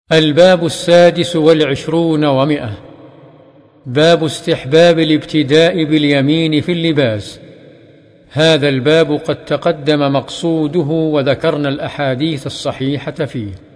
الباب 26 باب استحباب الابتداء باليمين في اللباس. هذا الباب قد تقدم مقصوده وذكرنا الأحاديث الصحيحة فيه.